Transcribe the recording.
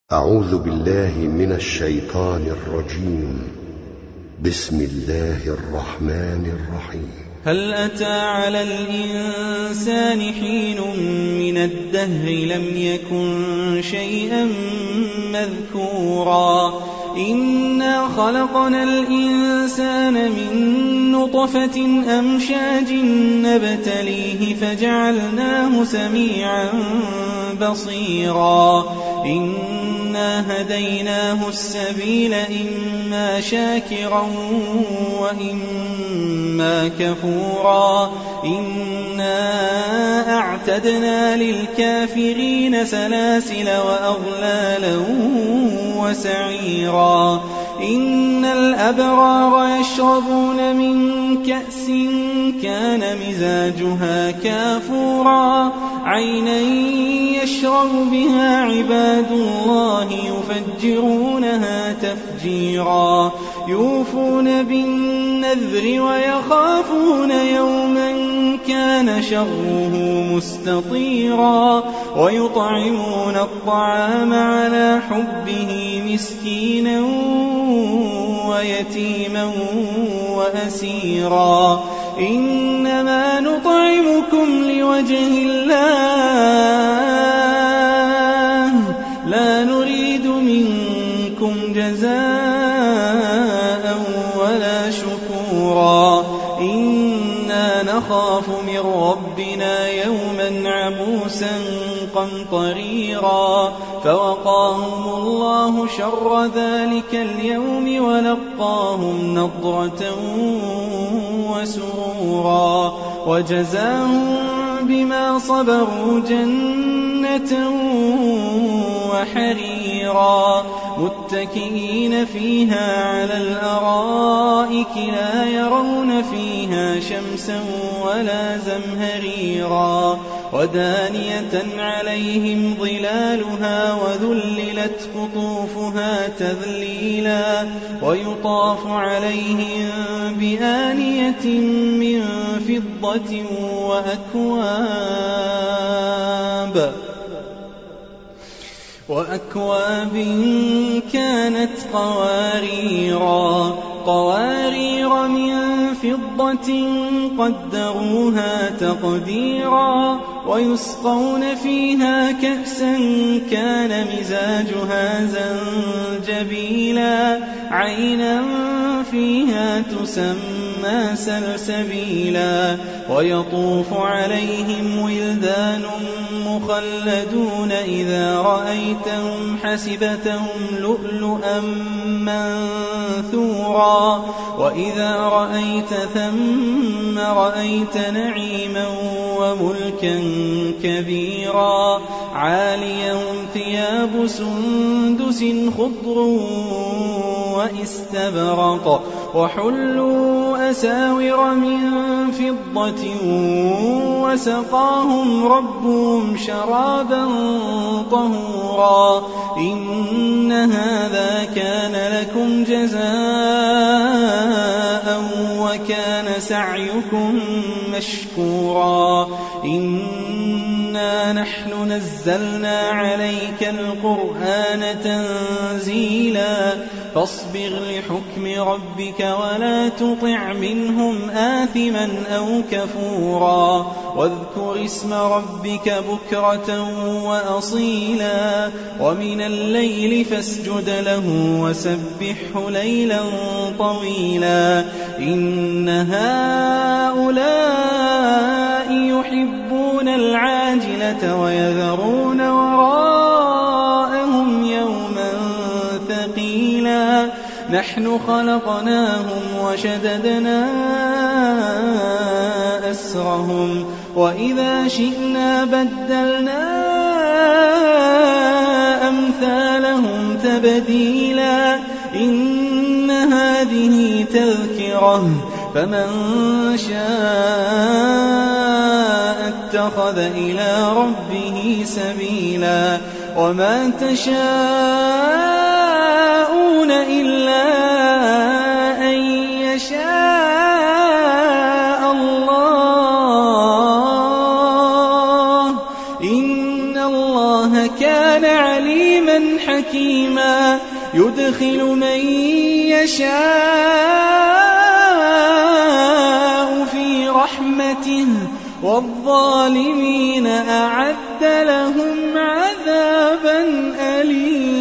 أعوذ بالله من الشيطان الرجيم. بسم الله الرحمن الرحيم. هل أتى على الإنسان حين من الدهر لم يكن شيئا مذكورا إنا خلقنا الإنسان من نطفة أمشاج نبتليه فجعلناه سميعا بصيرا إنا هديناه السبيل إما شاكرا وإما كفورا إنا أعتدنا للكافرين سلاسل وأغلالا وسعيرا إن الأبرار يشربون من كأس كان مزاجها كافورا عينا يشرب بها عباد الله يفجرونها تفجيرا يوفون بالنذر ويخافون يوما كان شره مستطيرا ويطعمون الطعام على حبه مسكينا ويتيما وأسيرا إنما نطعمكم لوجه الله لا نريد منكم جزاء ولا شكورا إنا نخاف من ربنا يوما عبوسا قمطريرا فوقاهم الله شر ذلك اليوم ولقاهم نضرة وسرورا وجزاهم بما صبروا جنة وحريرا متكئين فيها على الأرائك لا يرون فيها شمسا ولا زمهريرا ودانية عليهم ظلالها وذللت قطوفها تذليلا ويطاف عليهم بآنية من فضة وأكواب كانت قوارير من فضة قدروها تقديرا ويسقون فيها كأسا كان مزاجها زنجبيلا عينا فيها تسمى سلسبيلا ويطوف عليهم ولدان مخلدون إذا رأيتهم حسبتهم لؤلؤا منثورا وإذا رأيت ثم رأيت نعيما وملكا كبيرا عاليهم ثياب سندس خضر واستبرق وحلوا أساور من فضة وسقاهم ربهم شرابا طهورا إن هذا كان لكم جزاء وكان سعيكم مشكورا إنا نحن نزلنا عليك القرآن تنزيلا فاصبر لحكم ربك ولا تطع منهم آثما أو كفورا واذكر اسم ربك بكرة وأصيلا ومن الليل فاسجد له وسبحه ليلا طويلا إن هؤلاء يحبون العاجلة ويذرون وراءهم يوما ثقيلا نحن خلقناهم وشددنا أسرهم وإذا شئنا بدلنا أمثالهم تبديلا إن هذه تذكرة فمن شاء اتخذ إلى ربه سبيلا وما تشاءون إلا أن يشاء الله إن الله كان عليما حكيما حكيما يدخل من يشاء في رحمته والظالمين أعد لهم عذابا أليما.